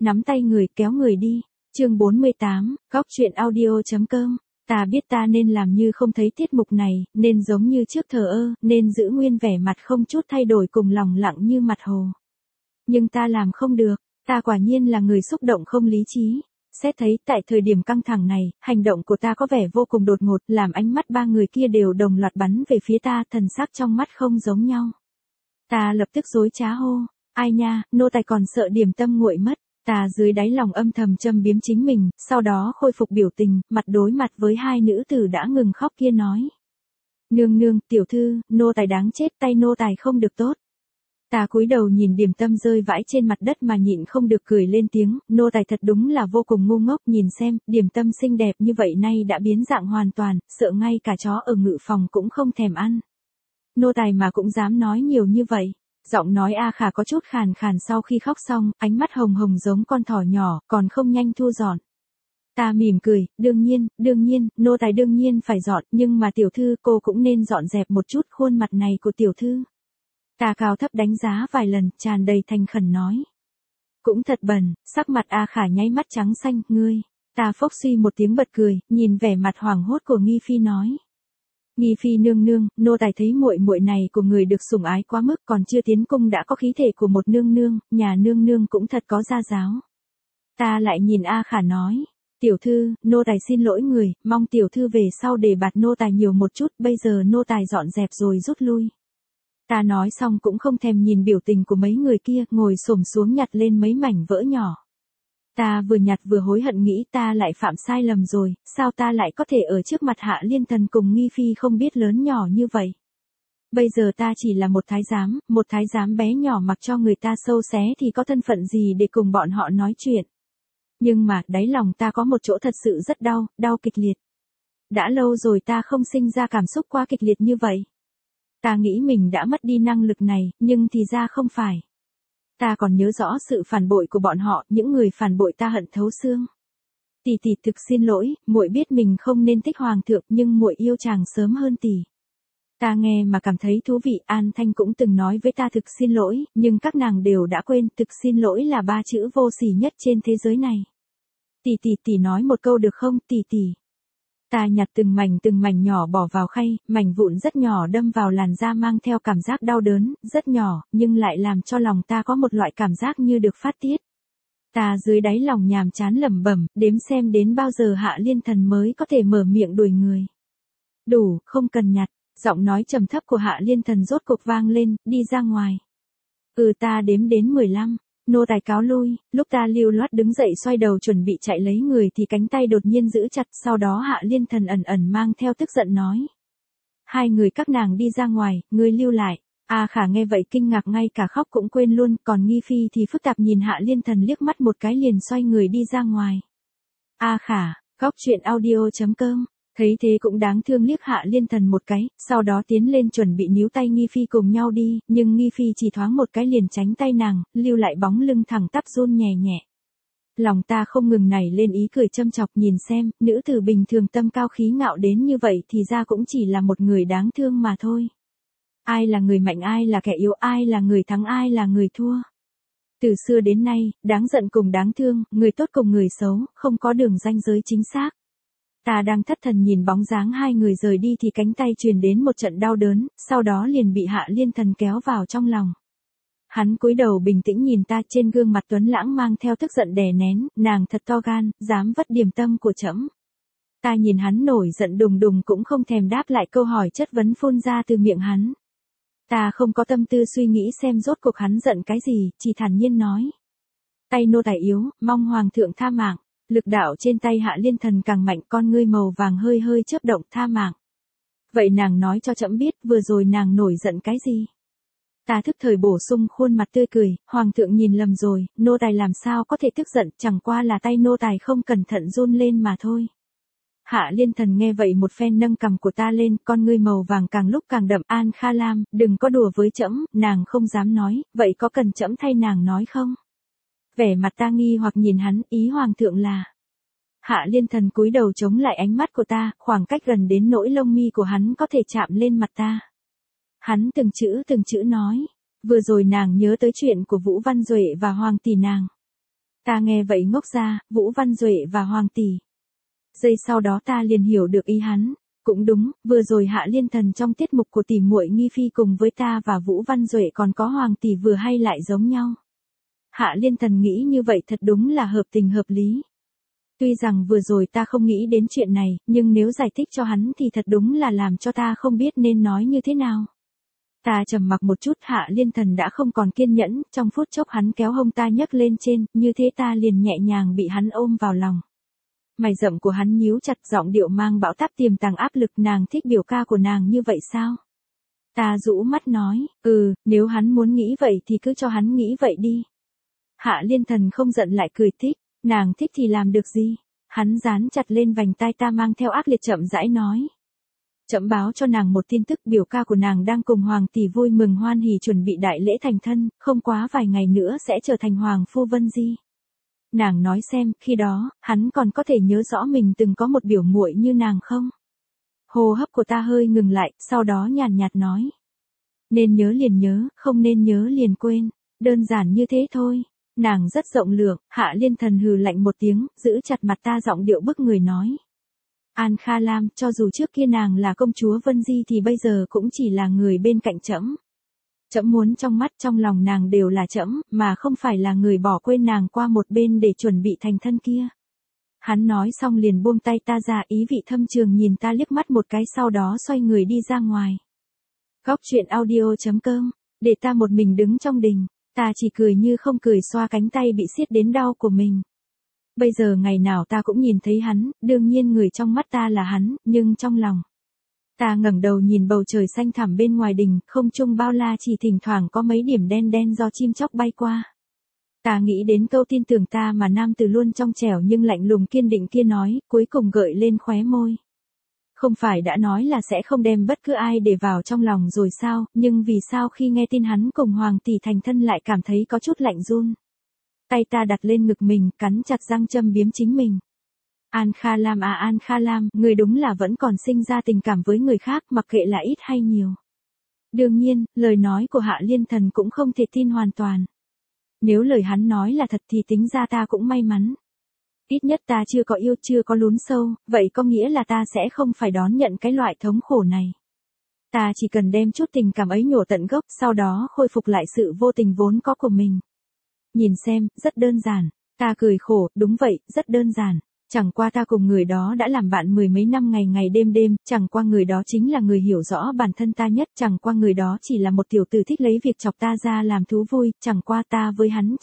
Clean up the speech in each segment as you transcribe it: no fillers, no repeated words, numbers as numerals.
nắm tay người kéo người đi. Chương 48, góc truyện audio.com. Ta biết ta nên làm như không thấy tiết mục này, nên giống như trước thờ ơ, nên giữ nguyên vẻ mặt không chút thay đổi cùng lòng lặng như mặt hồ. Nhưng ta làm không được, ta quả nhiên là người xúc động không lý trí. Xét thấy tại thời điểm căng thẳng này, hành động của ta có vẻ vô cùng đột ngột, làm ánh mắt ba người kia đều đồng loạt bắn về phía ta, thần sắc trong mắt không giống nhau. Ta lập tức dối trá hô, ai nha, nô tài còn sợ điểm tâm nguội mất. Ta dưới đáy lòng âm thầm châm biếm chính mình, sau đó khôi phục biểu tình, mặt đối mặt với hai nữ tử đã ngừng khóc kia nói. Nương nương, tiểu thư, nô tài đáng chết, tay nô tài không được tốt. Ta cúi đầu nhìn điểm tâm rơi vãi trên mặt đất mà nhịn không được cười lên tiếng, nô tài thật đúng là vô cùng ngu ngốc, nhìn xem, điểm tâm xinh đẹp như vậy nay đã biến dạng hoàn toàn, sợ ngay cả chó ở ngự phòng cũng không thèm ăn. Nô tài mà cũng dám nói nhiều như vậy. Giọng nói A Khả có chút khàn khàn sau khi khóc xong, ánh mắt hồng hồng giống con thỏ nhỏ, còn không nhanh thu dọn. Ta mỉm cười, đương nhiên, nô tài đương nhiên phải dọn, nhưng mà tiểu thư cô cũng nên dọn dẹp một chút khuôn mặt này của tiểu thư. Ta cao thấp đánh giá vài lần, tràn đầy thành khẩn nói. Cũng thật bẩn, sắc mặt A Khả nháy mắt trắng xanh, ngươi. Ta phốc suy một tiếng bật cười, nhìn vẻ mặt hoảng hốt của Nghi Phi nói. Nghi Phi nương nương, nô tài thấy muội muội này của người được sủng ái quá mức, còn chưa tiến cung đã có khí thể của một nương nương, nhà nương nương cũng thật có gia giáo. Ta lại nhìn A Khả nói, tiểu thư, nô tài xin lỗi người, mong tiểu thư về sau để bạt nô tài nhiều một chút, bây giờ nô tài dọn dẹp rồi rút lui. Ta nói xong cũng không thèm nhìn biểu tình của mấy người kia, ngồi xổm xuống nhặt lên mấy mảnh vỡ nhỏ. Ta vừa nhặt vừa hối hận nghĩ ta lại phạm sai lầm rồi, sao ta lại có thể ở trước mặt Hạ Liên Thần cùng Nghi Phi không biết lớn nhỏ như vậy. Bây giờ ta chỉ là một thái giám bé nhỏ mặc cho người ta sâu xé thì có thân phận gì để cùng bọn họ nói chuyện. Nhưng mà, đáy lòng ta có một chỗ thật sự rất đau, đau kịch liệt. Đã lâu rồi ta không sinh ra cảm xúc quá kịch liệt như vậy. Ta nghĩ mình đã mất đi năng lực này, nhưng thì ra không phải. Ta còn nhớ rõ sự phản bội của bọn họ, những người phản bội ta hận thấu xương. Tỷ tỷ thực xin lỗi, muội biết mình không nên thích hoàng thượng nhưng muội yêu chàng sớm hơn tỷ. Ta nghe mà cảm thấy thú vị, An Thanh cũng từng nói với ta thực xin lỗi, nhưng các nàng đều đã quên, thực xin lỗi là 3 chữ vô sỉ nhất trên thế giới này. Tỷ nói một câu được không, tỷ. Ta nhặt từng mảnh nhỏ bỏ vào khay, mảnh vụn rất nhỏ đâm vào làn da mang theo cảm giác đau đớn, rất nhỏ, nhưng lại làm cho lòng ta có một loại cảm giác như được phát tiết. Ta dưới đáy lòng nhàm chán lẩm bẩm, đếm xem đến bao giờ Hạ Liên Thần mới có thể mở miệng đuổi người. Đủ, không cần nhặt, giọng nói trầm thấp của Hạ Liên Thần rốt cuộc vang lên, đi ra ngoài. Ta đếm đến 15. Nô tài cáo lui, lúc ta lưu loát đứng dậy xoay đầu chuẩn bị chạy lấy người thì cánh tay đột nhiên giữ chặt, sau đó Hạ Liên Thần ẩn ẩn mang theo tức giận nói. Hai người các nàng đi ra ngoài, ngươi lưu lại. A Khả nghe vậy kinh ngạc ngay cả khóc cũng quên luôn, còn Nghi Phi thì phức tạp nhìn Hạ Liên Thần liếc mắt một cái liền xoay người đi ra ngoài. A Khả, góc truyện audio.com. Thấy thế cũng đáng thương liếc Hạ Liên Thần một cái, sau đó tiến lên chuẩn bị níu tay Nghi Phi cùng nhau đi, nhưng Nghi Phi chỉ thoáng một cái liền tránh tay nàng, lưu lại bóng lưng thẳng tắp run nhẹ nhẹ. Lòng ta không ngừng nảy lên ý cười châm chọc, nhìn xem, nữ tử bình thường tâm cao khí ngạo đến như vậy thì ra cũng chỉ là một người đáng thương mà thôi. Ai là người mạnh ai là kẻ yếu, ai là người thắng ai là người thua. Từ xưa đến nay, đáng giận cùng đáng thương, người tốt cùng người xấu, không có đường ranh giới chính xác. Ta đang thất thần nhìn bóng dáng hai người rời đi thì cánh tay truyền đến một trận đau đớn, sau đó liền bị Hạ Liên Thần kéo vào trong lòng. Hắn cúi đầu bình tĩnh nhìn ta, trên gương mặt tuấn lãng mang theo tức giận đè nén, nàng thật to gan, dám vất điểm tâm của trẫm. Ta nhìn hắn nổi giận đùng đùng cũng không thèm đáp lại câu hỏi chất vấn phun ra từ miệng hắn. Ta không có tâm tư suy nghĩ xem rốt cuộc hắn giận cái gì, chỉ thản nhiên nói. Tay nô tài yếu, mong hoàng thượng tha mạng. Lực đạo trên tay Hạ Liên Thần càng mạnh, con ngươi màu vàng hơi hơi chớp động, tha mạng. Vậy nàng nói cho trẫm biết vừa rồi nàng nổi giận cái gì? Ta thức thời bổ sung khuôn mặt tươi cười, hoàng thượng nhìn lầm rồi, nô tài làm sao có thể tức giận, chẳng qua là tay nô tài không cẩn thận run lên mà thôi. Hạ Liên Thần nghe vậy một phen nâng cằm của ta lên, con ngươi màu vàng càng lúc càng đậm, An Kha Lam, đừng có đùa với trẫm, nàng không dám nói, vậy có cần trẫm thay nàng nói không? Vẻ mặt ta nghi hoặc nhìn hắn, ý hoàng thượng là. Hạ Liên Thần cúi đầu chống lại ánh mắt của ta, khoảng cách gần đến nỗi lông mi của hắn có thể chạm lên mặt ta. Hắn từng chữ nói, vừa rồi nàng nhớ tới chuyện của Vũ Văn Duệ và Hoàng tỷ nàng. Ta nghe vậy ngốc ra, Vũ Văn Duệ và Hoàng tỷ. Giây sau đó ta liền hiểu được ý hắn. Cũng đúng, vừa rồi Hạ Liên Thần trong tiết mục của tỷ muội Nghi Phi cùng với ta và Vũ Văn Duệ còn có Hoàng tỷ vừa hay lại giống nhau. Hạ Liên Thần nghĩ như vậy thật đúng là hợp tình hợp lý. Tuy rằng vừa rồi ta không nghĩ đến chuyện này, nhưng nếu giải thích cho hắn thì thật đúng là làm cho ta không biết nên nói như thế nào. Ta trầm mặc một chút, Hạ Liên Thần đã không còn kiên nhẫn, trong phút chốc hắn kéo hông ta nhấc lên trên, như thế ta liền nhẹ nhàng bị hắn ôm vào lòng. Mày rậm của hắn nhíu chặt, giọng điệu mang bão táp tiềm tàng áp lực. Nàng thích biểu ca của nàng như vậy sao? Ta rũ mắt nói, nếu hắn muốn nghĩ vậy thì cứ cho hắn nghĩ vậy đi. Hạ Liên Thần không giận lại cười thích, nàng thích thì làm được gì? Hắn dán chặt lên vành tai ta mang theo ác liệt chậm rãi nói. Chậm báo cho nàng một tin tức, biểu ca của nàng đang cùng Hoàng tỷ vui mừng hoan hỉ chuẩn bị đại lễ thành thân, không quá vài ngày nữa sẽ trở thành Hoàng phu Vân Di. Nàng nói xem, khi đó, hắn còn có thể nhớ rõ mình từng có một biểu muội như nàng không? Hô hấp của ta hơi ngừng lại, sau đó nhàn nhạt nói. Nên nhớ liền nhớ, không nên nhớ liền quên, đơn giản như thế thôi. Nàng rất rộng lượng, Hạ Liên Thần hừ lạnh một tiếng, giữ chặt mặt ta, giọng điệu bức người nói. An Kha Lam, cho dù trước kia nàng là công chúa Vân Di thì bây giờ cũng chỉ là người bên cạnh trẫm. Trẫm muốn trong mắt trong lòng nàng đều là trẫm, mà không phải là người bỏ quên nàng qua một bên để chuẩn bị thành thân kia. Hắn nói xong liền buông tay ta ra, ý vị thâm trường nhìn ta liếc mắt một cái, sau đó xoay người đi ra ngoài. Góc truyện audio.com, để ta một mình đứng trong đình, ta chỉ cười như không cười, xoa cánh tay bị siết đến đau của mình. Bây giờ ngày nào ta cũng nhìn thấy hắn, đương nhiên người trong mắt ta là hắn, nhưng trong lòng. Ta ngẩng đầu nhìn bầu trời xanh thẳm bên ngoài đình, không trung bao la, chỉ thỉnh thoảng có mấy điểm đen đen do chim chóc bay qua. Ta nghĩ đến câu tin tưởng ta mà nam tử luôn trong trẻo nhưng lạnh lùng kiên định kia nói, cuối cùng gợi lên khóe môi. Không phải đã nói là sẽ không đem bất cứ ai để vào trong lòng rồi sao, nhưng vì sao khi nghe tin hắn cùng Hoàng tỷ thành thân lại cảm thấy có chút lạnh run. Tay ta đặt lên ngực mình, cắn chặt răng châm biếm chính mình. An Kha Lam à, An Kha Lam, người đúng là vẫn còn sinh ra tình cảm với người khác, mặc kệ là ít hay nhiều. Đương nhiên, lời nói của Hạ Liên Thần cũng không thể tin hoàn toàn. Nếu lời hắn nói là thật thì tính ra ta cũng may mắn. Ít nhất ta chưa có yêu, chưa có lún sâu, vậy có nghĩa là ta sẽ không phải đón nhận cái loại thống khổ này. Ta chỉ cần đem chút tình cảm ấy nhổ tận gốc, sau đó khôi phục lại sự vô tình vốn có của mình. Nhìn xem, rất đơn giản. Ta cười khổ, đúng vậy, rất đơn giản. Chẳng qua ta cùng người đó đã làm bạn mười mấy năm, ngày ngày đêm đêm, chẳng qua người đó chính là người hiểu rõ bản thân ta nhất, chẳng qua người đó chỉ là một tiểu tử thích lấy việc chọc ta ra làm thú vui, chẳng qua ta với hắn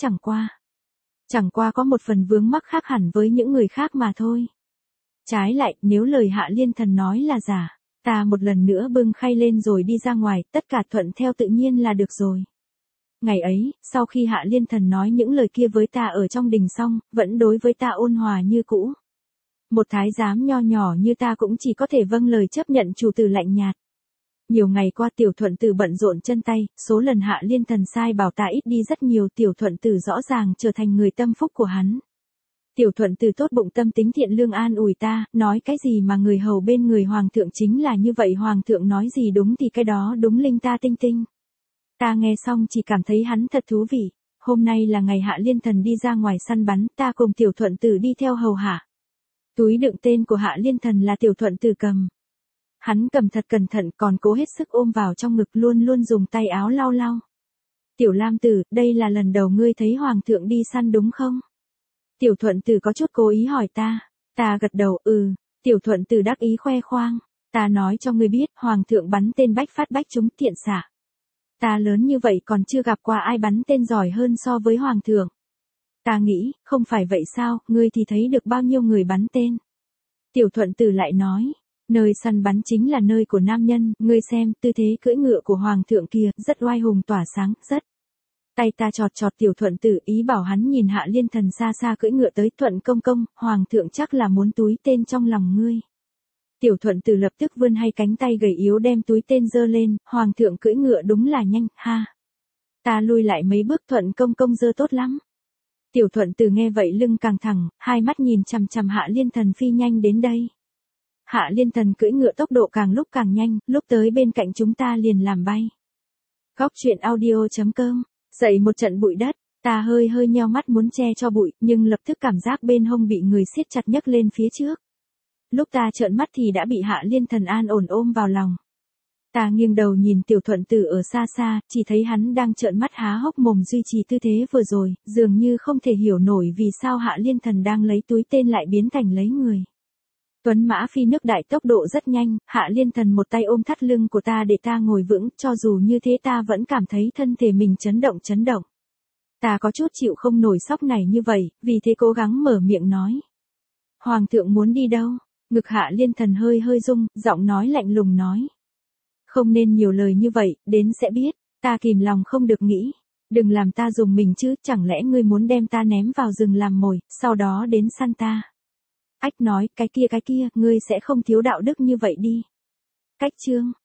chẳng qua có một phần vướng mắc khác hẳn với những người khác mà thôi. Trái lại, nếu lời Hạ Liên Thần nói là giả, ta một lần nữa bưng khay lên rồi đi ra ngoài, tất cả thuận theo tự nhiên là được rồi. Ngày ấy, sau khi Hạ Liên Thần nói những lời kia với ta ở trong đình xong, vẫn đối với ta ôn hòa như cũ. Một thái giám nho nhỏ như ta cũng chỉ có thể vâng lời chấp nhận chủ tử lạnh nhạt. Nhiều ngày qua Tiểu Thuận Tử bận rộn chân tay, số lần Hạ Liên Thần sai bảo ta ít đi rất nhiều, Tiểu Thuận Tử rõ ràng trở thành người tâm phúc của hắn. Tiểu Thuận Tử tốt bụng tâm tính thiện lương an ủi ta, nói cái gì mà người hầu bên người Hoàng thượng chính là như vậy, Hoàng thượng nói gì đúng thì cái đó đúng linh ta tinh tinh. Ta nghe xong chỉ cảm thấy hắn thật thú vị. Hôm nay là ngày Hạ Liên Thần đi ra ngoài săn bắn, ta cùng Tiểu Thuận Tử đi theo hầu hạ. Túi đựng tên của Hạ Liên Thần là Tiểu Thuận Tử cầm. Hắn cầm thật cẩn thận, còn cố hết sức ôm vào trong ngực, luôn luôn dùng tay áo lau lau. Tiểu Lam Tử, đây là lần đầu ngươi thấy Hoàng thượng đi săn đúng không? Tiểu Thuận Tử có chút cố ý hỏi ta. Ta gật đầu, Tiểu Thuận Tử đắc ý khoe khoang. Ta nói cho ngươi biết, Hoàng thượng bắn tên bách phát bách trúng, thiện xạ. Ta lớn như vậy còn chưa gặp qua ai bắn tên giỏi hơn so với Hoàng thượng. Ta nghĩ, không phải vậy sao, ngươi thì thấy được bao nhiêu người bắn tên. Tiểu Thuận Tử lại nói, nơi săn bắn chính là nơi của nam nhân, ngươi xem, tư thế cưỡi ngựa của Hoàng thượng kia, rất oai hùng tỏa sáng, rất. Tay ta chọt chọt Tiểu Thuận Tử, ý bảo hắn nhìn Hạ Liên Thần xa xa cưỡi ngựa tới, Thuận công công, Hoàng thượng chắc là muốn túi tên trong lòng ngươi. Tiểu Thuận Tử lập tức vươn hai cánh tay gầy yếu đem túi tên giơ lên, Hoàng thượng cưỡi ngựa đúng là nhanh, ha. Ta lui lại mấy bước, Thuận công công giơ tốt lắm. Tiểu Thuận Tử nghe vậy lưng càng thẳng, hai mắt nhìn chằm chằm Hạ Liên Thần phi nhanh đến đây. Hạ Liên Thần cưỡi ngựa tốc độ càng lúc càng nhanh, lúc tới bên cạnh chúng ta liền làm bay. Góc truyện audio.com, dậy một trận bụi đất, Ta hơi hơi nheo mắt muốn che cho bụi, nhưng lập tức cảm giác bên hông bị người siết chặt nhấc lên phía trước. Lúc ta trợn mắt thì đã bị Hạ Liên Thần an ổn ôm vào lòng. Ta nghiêng đầu nhìn Tiểu Thuận Tử ở xa xa, chỉ thấy hắn đang trợn mắt há hốc mồm duy trì tư thế vừa rồi, dường như không thể hiểu nổi vì sao Hạ Liên Thần đang lấy túi tên lại biến thành lấy người. Tuấn mã phi nước đại tốc độ rất nhanh, Hạ Liên Thần một tay ôm thắt lưng của ta để ta ngồi vững, cho dù như thế ta vẫn cảm thấy thân thể mình chấn động chấn động. Ta có chút chịu không nổi sóc này như vậy, vì thế cố gắng mở miệng nói. Hoàng thượng muốn đi đâu? Ngực Hạ Liên Thần hơi hơi rung, giọng nói lạnh lùng nói. Không nên nhiều lời như vậy, đến sẽ biết. Ta kìm lòng không được nghĩ. Đừng làm ta dùng mình chứ, chẳng lẽ ngươi muốn đem ta ném vào rừng làm mồi, sau đó đến săn ta. Ách nói, cái kia, ngươi sẽ không thiếu đạo đức như vậy đi. Cách chương